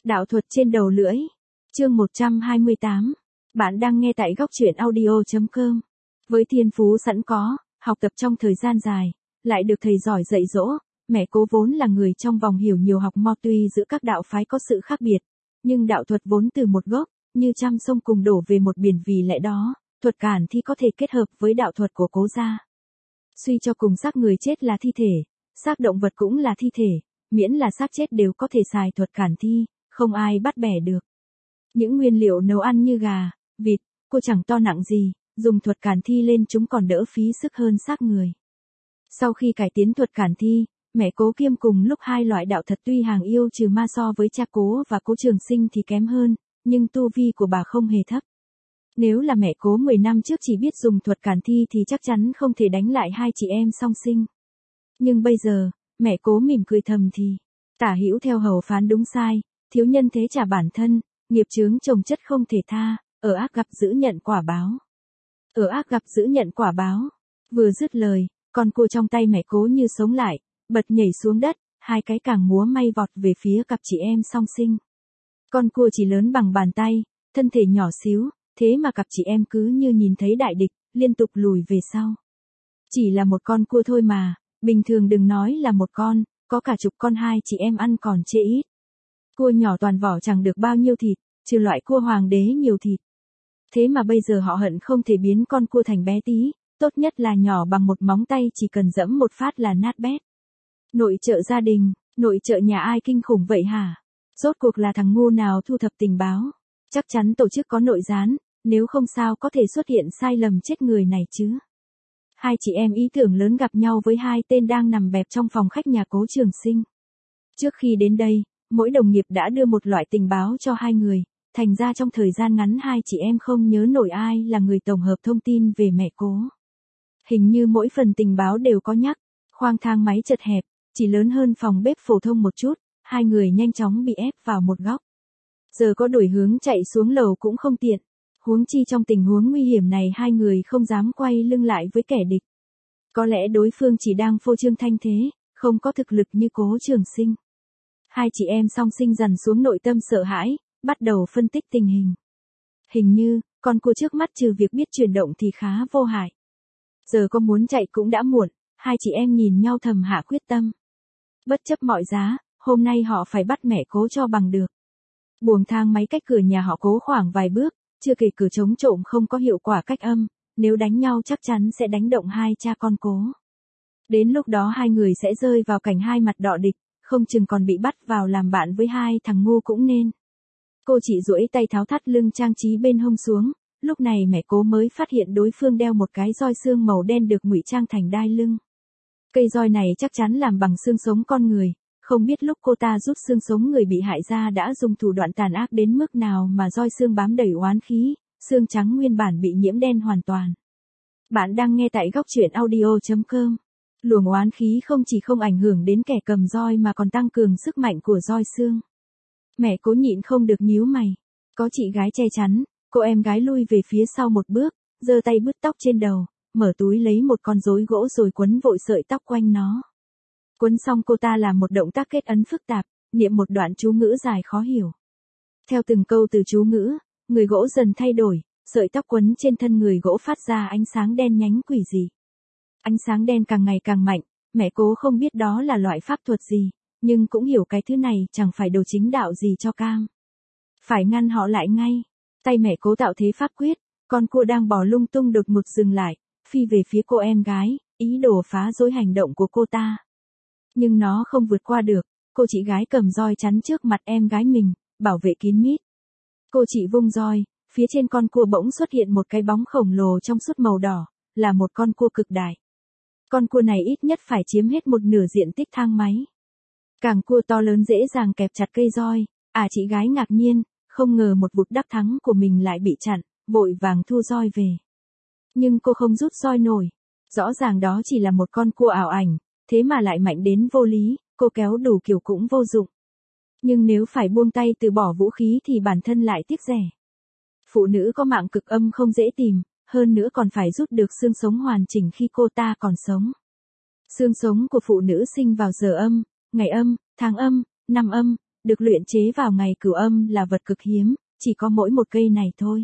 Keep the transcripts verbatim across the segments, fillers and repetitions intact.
Đạo thuật trên đầu lưỡi. Chương một trăm hai mươi tám. Bạn đang nghe tại góc truyện audio chấm com. Với thiên phú sẵn có, học tập trong thời gian dài, lại được thầy giỏi dạy dỗ, mẹ Cố vốn là người trong vòng hiểu nhiều học mo, tuy giữa các đạo phái có sự khác biệt, nhưng đạo thuật vốn từ một gốc, như trăm sông cùng đổ về một biển, vì lẽ đó, thuật cản thi có thể kết hợp với đạo thuật của Cố gia. Suy cho cùng, xác người chết là thi thể, xác động vật cũng là thi thể, miễn là xác chết đều có thể xài thuật cản thi, không ai bắt bẻ được. Những nguyên liệu nấu ăn như gà, vịt, cua chẳng to nặng gì, dùng thuật cản thi lên chúng còn đỡ phí sức hơn xác người. Sau khi cải tiến thuật cản thi, mẹ Cố kiêm cùng lúc hai loại đạo thuật tuy hàng yêu trừ ma so với cha Cố và Cố Trường Sinh thì kém hơn, nhưng tu vi của bà không hề thấp. Nếu là mẹ Cố mười năm trước chỉ biết dùng thuật cản thi thì chắc chắn không thể đánh lại hai chị em song sinh. Nhưng bây giờ, mẹ Cố mỉm cười thầm thì, tả hữu theo hầu phán đúng sai, thiếu nhân thế trả bản thân, nghiệp chướng chồng chất không thể tha, ở ác gặp dữ nhận quả báo. Ở ác gặp dữ nhận quả báo. Vừa dứt lời, con cua trong tay mẹ Cố như sống lại, bật nhảy xuống đất, hai cái càng múa may vọt về phía cặp chị em song sinh. Con cua chỉ lớn bằng bàn tay, thân thể nhỏ xíu, thế mà cặp chị em cứ như nhìn thấy đại địch, liên tục lùi về sau. Chỉ là một con cua thôi mà, bình thường đừng nói là một con, có cả chục con hai chị em ăn còn chê ít. Cua nhỏ toàn vỏ chẳng được bao nhiêu thịt, trừ loại cua hoàng đế nhiều thịt. Thế mà bây giờ họ hận không thể biến con cua thành bé tí, tốt nhất là nhỏ bằng một móng tay, chỉ cần dẫm một phát là nát bét. Nội trợ gia đình, nội trợ nhà ai kinh khủng vậy hả? Rốt cuộc là thằng ngu nào thu thập tình báo? Chắc chắn tổ chức có nội gián, nếu không sao có thể xuất hiện sai lầm chết người này chứ. Hai chị em ý tưởng lớn gặp nhau với hai tên đang nằm bẹp trong phòng khách nhà Cố Trường Sinh. Trước khi đến đây, mỗi đồng nghiệp đã đưa một loại tình báo cho hai người, thành ra trong thời gian ngắn hai chị em không nhớ nổi ai là người tổng hợp thông tin về mẹ Cố. Hình như mỗi phần tình báo đều có nhắc, khoang thang máy chật hẹp, chỉ lớn hơn phòng bếp phổ thông một chút, hai người nhanh chóng bị ép vào một góc. Giờ có đổi hướng chạy xuống lầu cũng không tiện, huống chi trong tình huống nguy hiểm này hai người không dám quay lưng lại với kẻ địch. Có lẽ đối phương chỉ đang phô trương thanh thế, không có thực lực như Cố Trường Sinh. Hai chị em song sinh dằn xuống nội tâm sợ hãi, bắt đầu phân tích tình hình. Hình như, con cua trước mắt trừ việc biết chuyển động thì khá vô hại. Giờ có muốn chạy cũng đã muộn, hai chị em nhìn nhau thầm hạ quyết tâm. Bất chấp mọi giá, hôm nay họ phải bắt mẹ Cố cho bằng được. Buồng thang máy cách cửa nhà họ Cố khoảng vài bước, chưa kể cửa chống trộm không có hiệu quả cách âm, nếu đánh nhau chắc chắn sẽ đánh động hai cha con Cố. Đến lúc đó hai người sẽ rơi vào cảnh hai mặt đọ địch, không chừng còn bị bắt vào làm bạn với hai thằng ngu cũng nên. Cô chỉ duỗi tay tháo thắt lưng trang trí bên hông xuống, lúc này mẹ Cố mới phát hiện đối phương đeo một cái roi xương màu đen được ngụy trang thành đai lưng. Cây roi này chắc chắn làm bằng xương sống con người, không biết lúc cô ta rút xương sống người bị hại ra đã dùng thủ đoạn tàn ác đến mức nào mà roi xương bám đầy oán khí, xương trắng nguyên bản bị nhiễm đen hoàn toàn. Bạn đang nghe tại góc truyện audio chấm com. Luồng oán khí không chỉ không ảnh hưởng đến kẻ cầm roi mà còn tăng cường sức mạnh của roi xương. Mẹ Cố nhịn không được nhíu mày. Có chị gái che chắn, cô em gái lui về phía sau một bước, giơ tay bứt tóc trên đầu, mở túi lấy một con rối gỗ rồi quấn vội sợi tóc quanh nó. Quấn xong cô ta làm một động tác kết ấn phức tạp, niệm một đoạn chú ngữ dài khó hiểu. Theo từng câu từ chú ngữ, người gỗ dần thay đổi, sợi tóc quấn trên thân người gỗ phát ra ánh sáng đen nhánh quỷ dị. Ánh sáng đen càng ngày càng mạnh, mẹ Cố không biết đó là loại pháp thuật gì, nhưng cũng hiểu cái thứ này chẳng phải đồ chính đạo gì cho cam. Phải ngăn họ lại ngay. Tay mẹ Cố tạo thế pháp quyết, con cua đang bò lung tung đột ngột dừng lại, phi về phía cô em gái, ý đồ phá rối hành động của cô ta. Nhưng nó không vượt qua được, cô chị gái cầm roi chắn trước mặt em gái mình, bảo vệ kín mít. Cô chị vung roi, phía trên con cua bỗng xuất hiện một cái bóng khổng lồ trong suốt màu đỏ, là một con cua cực đại. Con cua này ít nhất phải chiếm hết một nửa diện tích thang máy. Càng cua to lớn dễ dàng kẹp chặt cây roi, à chị gái ngạc nhiên, không ngờ một vụt đắc thắng của mình lại bị chặn, vội vàng thu roi về. Nhưng cô không rút roi nổi, rõ ràng đó chỉ là một con cua ảo ảnh, thế mà lại mạnh đến vô lý, cô kéo đủ kiểu cũng vô dụng. Nhưng nếu phải buông tay từ bỏ vũ khí thì bản thân lại tiếc rẻ. Phụ nữ có mạng cực âm không dễ tìm, hơn nữa còn phải rút được xương sống hoàn chỉnh khi cô ta còn sống. Xương sống của phụ nữ sinh vào giờ âm, ngày âm, tháng âm, năm âm, được luyện chế vào ngày cửu âm là vật cực hiếm, chỉ có mỗi một cây này thôi.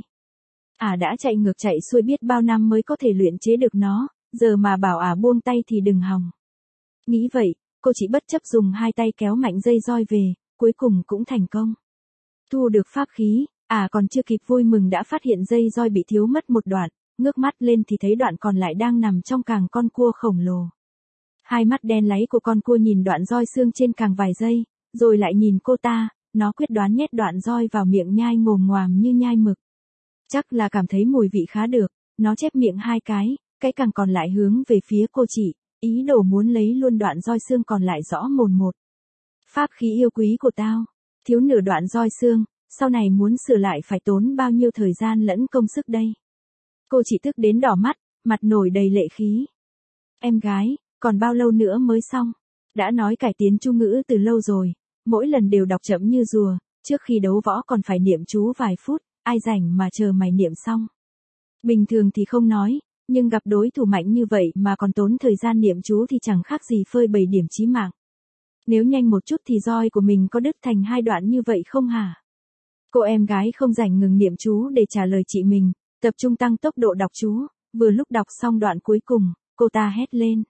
Ả đã chạy ngược chạy xuôi biết bao năm mới có thể luyện chế được nó, giờ mà bảo Ả buông tay thì đừng hòng. Nghĩ vậy, cô chỉ bất chấp dùng hai tay kéo mạnh dây roi về, cuối cùng cũng thành công. Thu được pháp khí, Ả còn chưa kịp vui mừng đã phát hiện dây roi bị thiếu mất một đoạn, ngước mắt lên thì thấy đoạn còn lại đang nằm trong càng con cua khổng lồ. Hai mắt đen láy của con cua nhìn đoạn roi xương trên càng vài giây, rồi lại nhìn cô ta, nó quyết đoán nhét đoạn roi vào miệng nhai ngồm ngoàm như nhai mực. Chắc là cảm thấy mùi vị khá được, nó chép miệng hai cái, cái càng còn lại hướng về phía cô chị, ý đồ muốn lấy luôn đoạn roi xương còn lại rõ mồn một. Pháp khí yêu quý của tao, thiếu nửa đoạn roi xương, sau này muốn sửa lại phải tốn bao nhiêu thời gian lẫn công sức đây. Cô chị tức đến đỏ mắt, mặt nổi đầy lệ khí. Em gái, còn bao lâu nữa mới xong? Đã nói cải tiến chú ngữ từ lâu rồi, mỗi lần đều đọc chậm như rùa, trước khi đấu võ còn phải niệm chú vài phút, ai rảnh mà chờ mày niệm xong. Bình thường thì không nói, nhưng gặp đối thủ mạnh như vậy mà còn tốn thời gian niệm chú thì chẳng khác gì phơi bày điểm chí mạng. Nếu nhanh một chút thì roi của mình có đứt thành hai đoạn như vậy không hả? Cô em gái không rảnh ngừng niệm chú để trả lời chị mình, tập trung tăng tốc độ đọc chú, vừa lúc đọc xong đoạn cuối cùng, cô ta hét lên.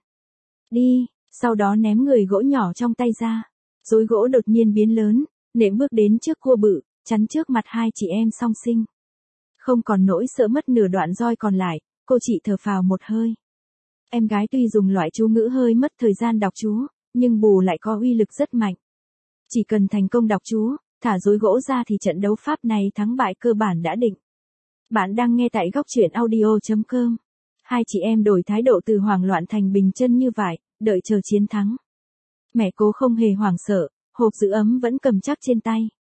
Đi, sau đó ném người gỗ nhỏ trong tay ra. Rối gỗ đột nhiên biến lớn, nện bước đến trước cua bự, chắn trước mặt hai chị em song sinh. Không còn nỗi sợ mất nửa đoạn roi còn lại, cô chị thở phào một hơi. Em gái tuy dùng loại chú ngữ hơi mất thời gian đọc chú, nhưng bù lại có uy lực rất mạnh. Chỉ cần thành công đọc chú, thả rối gỗ ra thì trận đấu pháp này thắng bại cơ bản đã định. Bạn đang nghe tại góc truyện audio chấm com. Hai chị em đổi thái độ từ hoảng loạn thành bình chân như vậy, đợi chờ chiến thắng. Mẹ Cố không hề hoảng sợ, hộp giữ ấm vẫn cầm chắc trên tay.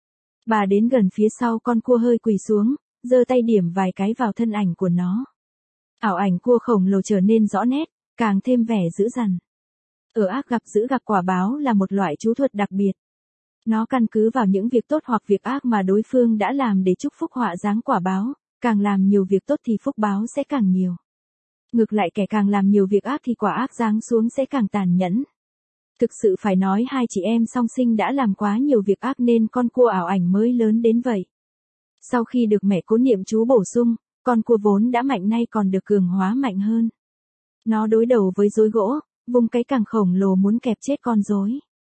Bà đến gần phía sau con cua hơi quỳ xuống, giơ tay điểm vài cái vào thân ảnh của nó. Ảo ảnh cua khổng lồ trở nên rõ nét, càng thêm vẻ dữ dằn. Ở ác gặp dữ gặp quả báo là một loại chú thuật đặc biệt. Nó căn cứ vào những việc tốt hoặc việc ác mà đối phương đã làm để chúc phúc họa giáng quả báo, càng làm nhiều việc tốt thì phúc báo sẽ càng nhiều. Ngược lại kẻ càng làm nhiều việc ác thì quả ác giáng xuống sẽ càng tàn nhẫn. Thực sự phải nói hai chị em song sinh đã làm quá nhiều việc ác nên con cua ảo ảnh mới lớn đến vậy. Sau khi được mẹ Cố niệm chú bổ sung, con cua vốn đã mạnh nay còn được cường hóa mạnh hơn. Nó đối đầu với rối gỗ, vùng cái càng khổng lồ muốn kẹp chết con rối.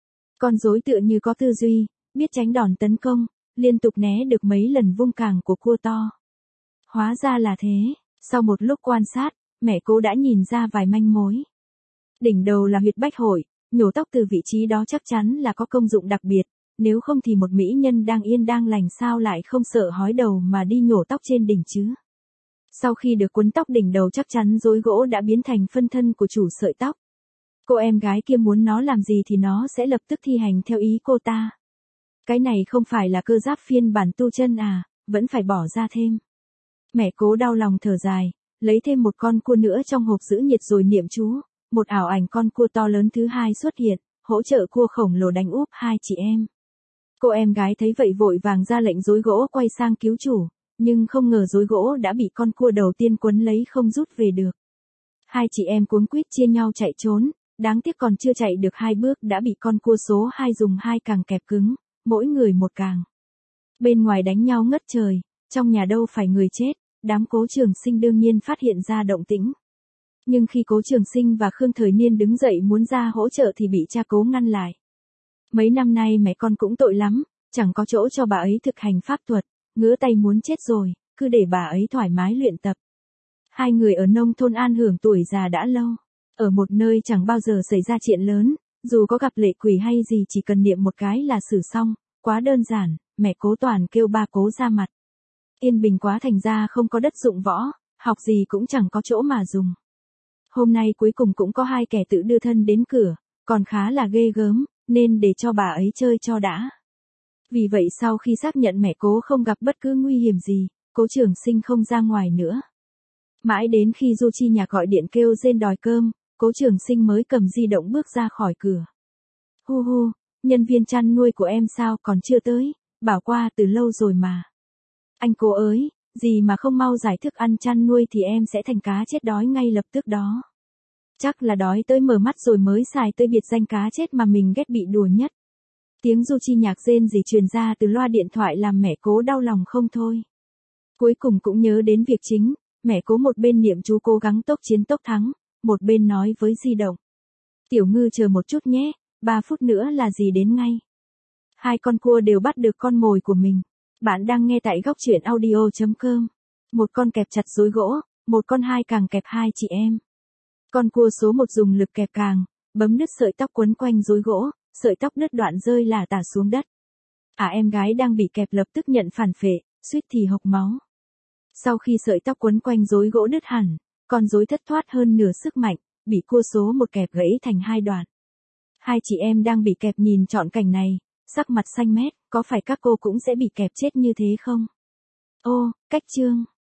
Con rối tựa như có tư duy, biết tránh đòn tấn công, liên tục né được mấy lần vung càng của cua to. Hóa ra là thế, sau một lúc quan sát, mẹ Cố đã nhìn ra vài manh mối. Đỉnh đầu là huyệt bách hội, nhổ tóc từ vị trí đó chắc chắn là có công dụng đặc biệt, nếu không thì một mỹ nhân đang yên đang lành sao lại không sợ hói đầu mà đi nhổ tóc trên đỉnh chứ. Sau khi được quấn tóc đỉnh đầu chắc chắn rối gỗ đã biến thành phân thân của chủ sợi tóc. Cô em gái kia muốn nó làm gì thì nó sẽ lập tức thi hành theo ý cô ta. Cái này không phải là cơ giáp phiên bản tu chân à, vẫn phải bỏ ra thêm. Mẹ Cố đau lòng thở dài, lấy thêm một con cua nữa trong hộp giữ nhiệt rồi niệm chú, một ảo ảnh con cua to lớn thứ hai xuất hiện, hỗ trợ cua khổng lồ đánh úp hai chị em. Cô em gái thấy vậy vội vàng ra lệnh rối gỗ quay sang cứu chủ, nhưng không ngờ rối gỗ đã bị con cua đầu tiên quấn lấy không rút về được. Hai chị em cuống quýt chia nhau chạy trốn, đáng tiếc còn chưa chạy được hai bước đã bị con cua số hai dùng hai càng kẹp cứng, mỗi người một càng. Bên ngoài đánh nhau ngất trời, trong nhà đâu phải người chết, đám Cố Trường Sinh đương nhiên phát hiện ra động tĩnh. Nhưng khi Cố Trường Sinh và Khương Thời Niên đứng dậy muốn ra hỗ trợ thì bị cha Cố ngăn lại. Mấy năm nay mẹ con cũng tội lắm, chẳng có chỗ cho bà ấy thực hành pháp thuật, ngứa tay muốn chết rồi, cứ để bà ấy thoải mái luyện tập. Hai người ở nông thôn an hưởng tuổi già đã lâu, ở một nơi chẳng bao giờ xảy ra chuyện lớn, dù có gặp lệ quỷ hay gì chỉ cần niệm một cái là xử xong, quá đơn giản, mẹ Cố toàn kêu ba Cố ra mặt. Yên bình quá thành ra không có đất dụng võ, học gì cũng chẳng có chỗ mà dùng. Hôm nay cuối cùng cũng có hai kẻ tự đưa thân đến cửa, còn khá là ghê gớm, nên để cho bà ấy chơi cho đã. Vì vậy sau khi xác nhận mẹ Cố không gặp bất cứ nguy hiểm gì, Cố Trường Sinh không ra ngoài nữa. Mãi đến khi Du Chi Nhạc gọi điện kêu rên đòi cơm, Cố Trường Sinh mới cầm di động bước ra khỏi cửa. Hu hu, nhân viên chăn nuôi của em sao còn chưa tới, bảo qua từ lâu rồi mà. Anh Cố ơi, gì mà không mau giải thức ăn chăn nuôi thì em sẽ thành cá chết đói ngay lập tức đó. Chắc là đói tới mở mắt rồi mới xài tới biệt danh cá chết mà mình ghét bị đùa nhất. Tiếng du chi nhạc rên rỉ truyền ra từ loa điện thoại làm mẹ Cố đau lòng không thôi. Cuối cùng cũng nhớ đến việc chính, mẹ Cố một bên niệm chú cố gắng tốc chiến tốc thắng, một bên nói với di động. Tiểu Ngư chờ một chút nhé, ba phút nữa là gì đến ngay. Hai con cua đều bắt được con mồi của mình. Bạn đang nghe tại góc truyện audio.com. Một con kẹp chặt rối gỗ, một con hai càng kẹp hai chị em. Con cua số một dùng lực kẹp càng, bấm đứt sợi tóc quấn quanh rối gỗ, sợi tóc đứt đoạn rơi lả tả xuống đất. À em gái đang bị kẹp lập tức nhận phản phệ, suýt thì hộc máu. Sau khi sợi tóc quấn quanh rối gỗ đứt hẳn, con rối thất thoát hơn nửa sức mạnh, bị cua số một kẹp gãy thành hai đoạn. Hai chị em đang bị kẹp nhìn trọn cảnh này, sắc mặt xanh mét, có phải các cô cũng sẽ bị kẹp chết như thế không? Ô, cách chương.